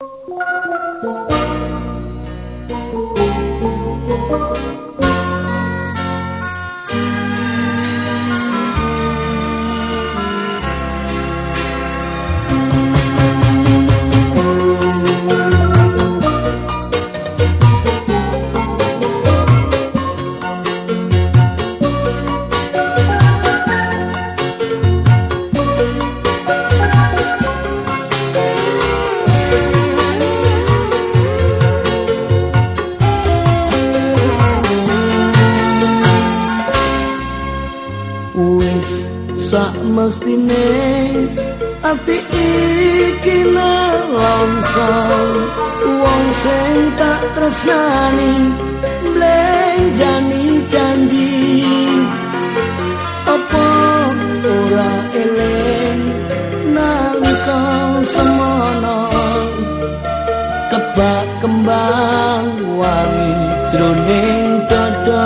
Wis sak mestine ati iki nelongson wong sing tak tresnani mblenjani janji apa ora eling nalika semono kebak kembang wangi jroning dada.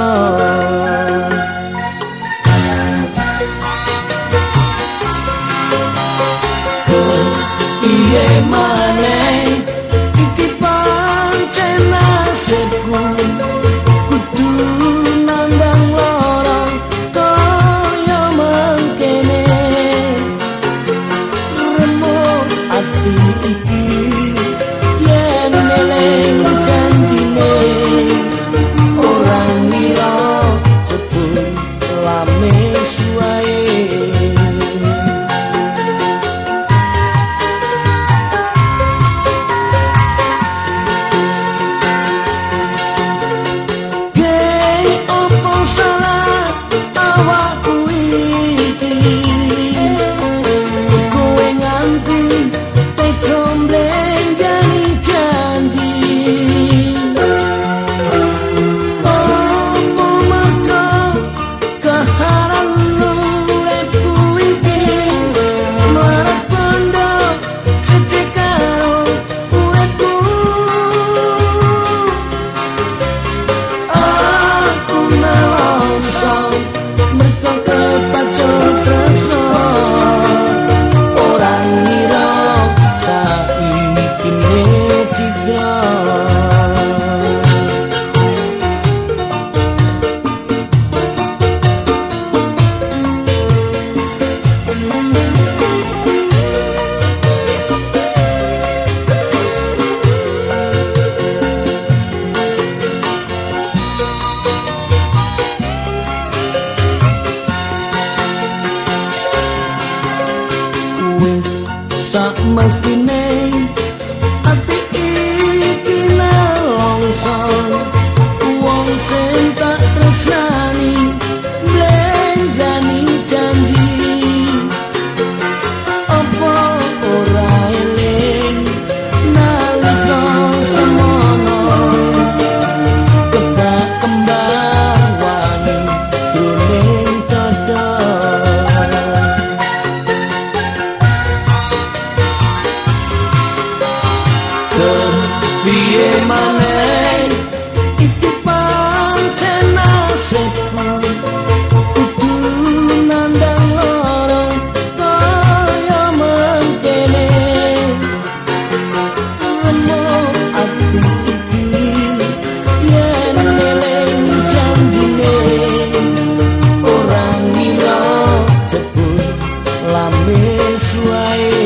Iye maneh iki pancen nasibku kudu nandang lara kaya mangkene remuk ati iki yen eling janjine ora ngira jebul lame suwae. Wis sak mestine ati iki nelongson wong sing tak tresnani mblenjani janji apa ora eling nalika semono kebak kembang wangi jroning dada. Piye maneh iki pancen nasibku kudu nandang lara kaya mangkene remuk ati iki yen eling janjine ora ngira jebul lame suwae.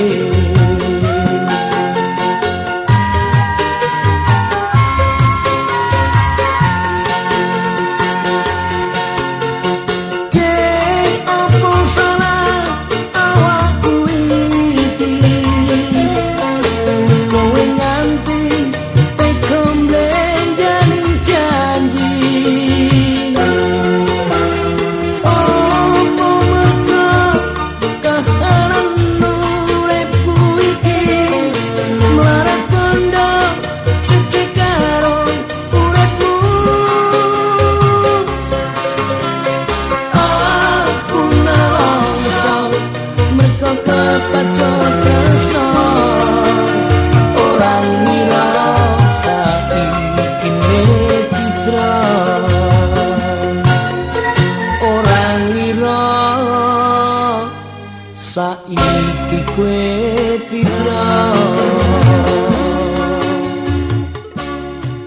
Saiki kowe citra